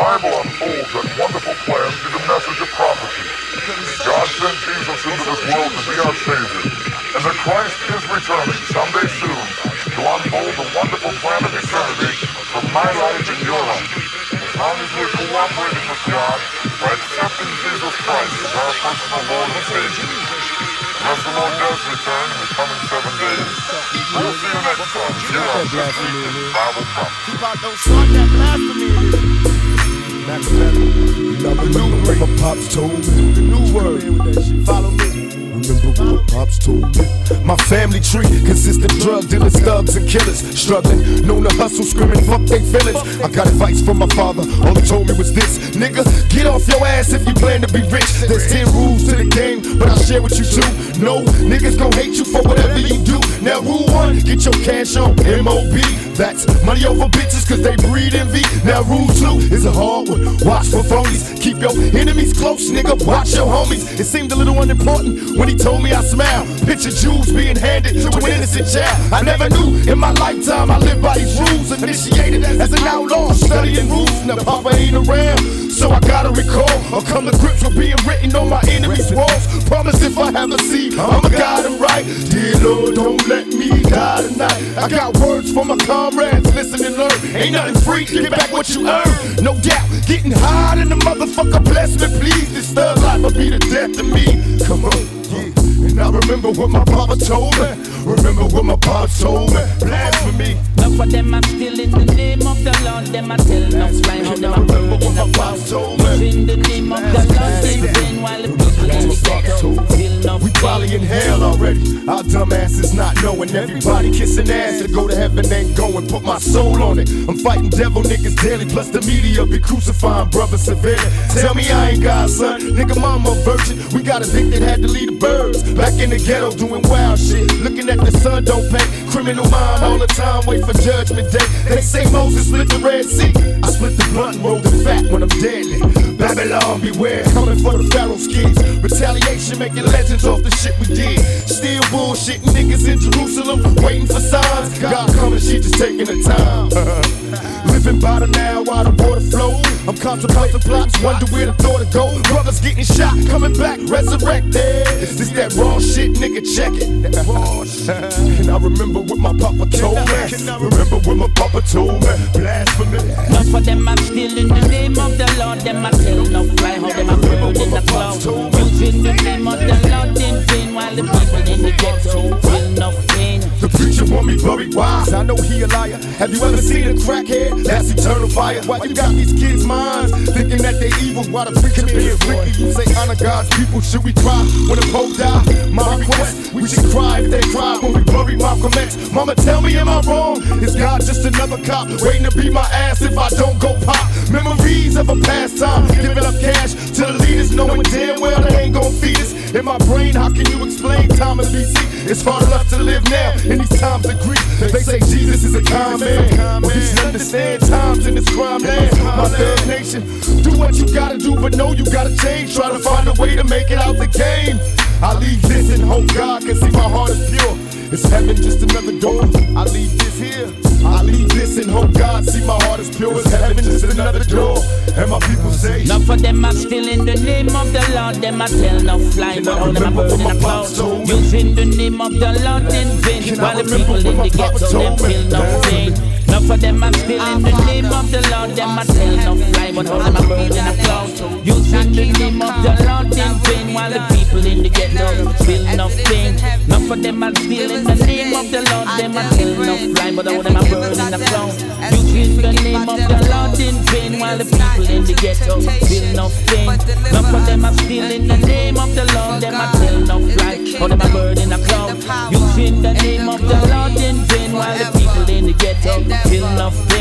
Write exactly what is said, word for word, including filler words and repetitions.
Bible unfolds that wonderful plan is a message of prophecy. God sent Jesus into this world to be our Savior, and that Christ is returning someday soon to unfold the wonderful plan of eternity for my life and your life. As long as we're cooperating with God by accepting Jesus Christ as our personal Lord and Savior. Unless the Lord does return in the coming seven days, we'll see you next time here on This Week in Bible Prophecy. Keep out those start that blasphemy. Remember what my pops told me. The new word. Follow me. Remember what my pops told me. My family tree consists of drug dealers, thugs, and killers. Struggling, known to hustle, screaming, fuck they feelings. I got advice from my father, all he told me was this: nigga, get off your ass if you plan to be rich. There's ten rules to the game, but I'll share with you two. No, niggas gon' hate you for whatever you do. Now rule one, get your cash on M O B. That's money over bitches cause they breed envy. Now rule two is a hard one. Watch for phonies, keep your enemies close, nigga, watch your homies. It seemed a little unimportant when he told me I smile. Picture Jews being handed to an innocent child. I never knew in my lifetime I lived by these rules. Initiated as an outlaw, studying rules. Now Papa ain't around, so I gotta recall or come to grips with being written on my enemies' walls. Promise if I have a seed, I'ma guide them right. Dear Lord, don't let me die tonight. I got words for my comrades, listen and learn. Ain't nothing free, get back what you earn. No doubt, getting high in the motherfucker, bless me please. This thug life will be the death of me. Come on, yeah. And I remember what my papa told me. Remember what my pops told me. Blasphemy. Enough of them are still in the name of the Lord. Them are telling us fly how them are Remember what burning my the pops told clouds. me. In the name of the Lord, they bring while the people in the ghetto feel enough We probably in hell already. Our dumb asses not knowing. Everybody kissing ass to go to heaven ain't going. Put my soul on it. I'm fighting devil niggas daily. Plus the media be crucifying brothers severely. Tell me I ain't God, son. Nigga, mama a virgin. We got a dick that had to lead the birds. Back in the ghetto doing wild shit. Looking at the sun don't pay. Criminal mind all the time. Wait for judgment day. They say Moses split the Red Sea. I split the blunt and roll the fat when I'm deadly. Babylon beware. Coming for the Pharaoh's kids. Retaliation making legends off the shit we did. Still bullshitting niggas in Jerusalem, waiting for signs. God coming, she just taking her time. Living by the now while the water flows. I'm contemplating plots, wonder where the thought to go. Brothers getting shot, coming back, resurrected. Is this that raw shit, nigga? Check it. And I remember what my papa told me. Remember what my papa told me. Blasphemy. Enough of them are still in the name of the Lord. Them are telling no fly how them are burning the clouds. Using the name of the Lord in vain while the people in the ghetto feel no pain. The preacher want me buried wise. I know he a liar. Have you ever seen a crackhead? That's eternal fire. Why you got these kids' minds thinking that they evil? Why the preacher being wicked? You say honor God's people. Should we cry when the Pope die? My request, we should cry if they cry when we bury Malcolm X. Mama, tell me, am I wrong? Is God just another cop waiting to beat my ass if I don't go pop? Memories of a past time, giving up cash to the leaders, knowing damn well they ain't gon' feed us. In my brain, how can you explain time of B C? It's hard enough to live now in these times of grief. They say Jesus is a kind man, but we should understand times in this crime land. My third nation, do what you gotta do, but know you gotta change. Try to find a way to make it out the game. I leave this and hope God can see my heart is pure. Is heaven just another door? I leave this here. I leave this and hope God see my heart is pure. Is heaven just another door? And my people say, enough of them are still in the name of the Lord. Them are tell no fly, but all them are burning the clouds. Using the name of the Lord in vain while the people in the ghetto them feel no pain. Enough of them are still in the name of the Lord. Them are tell no fly, but all them are burning the clouds. Using the name of the Lord in vain while the people in the ghetto feel no pain. Enough of them are still in the name of the Lord. Them are tell no fly, but all them are burning the clouds. Using the name of the Lord in vain while the people in the ghetto feel no pain. Enough of them are still in the name of the Lord. Them are tell no fly, all them are burning the clouds. Using the name of the Lord in vain while the people in the ghetto feel no pain.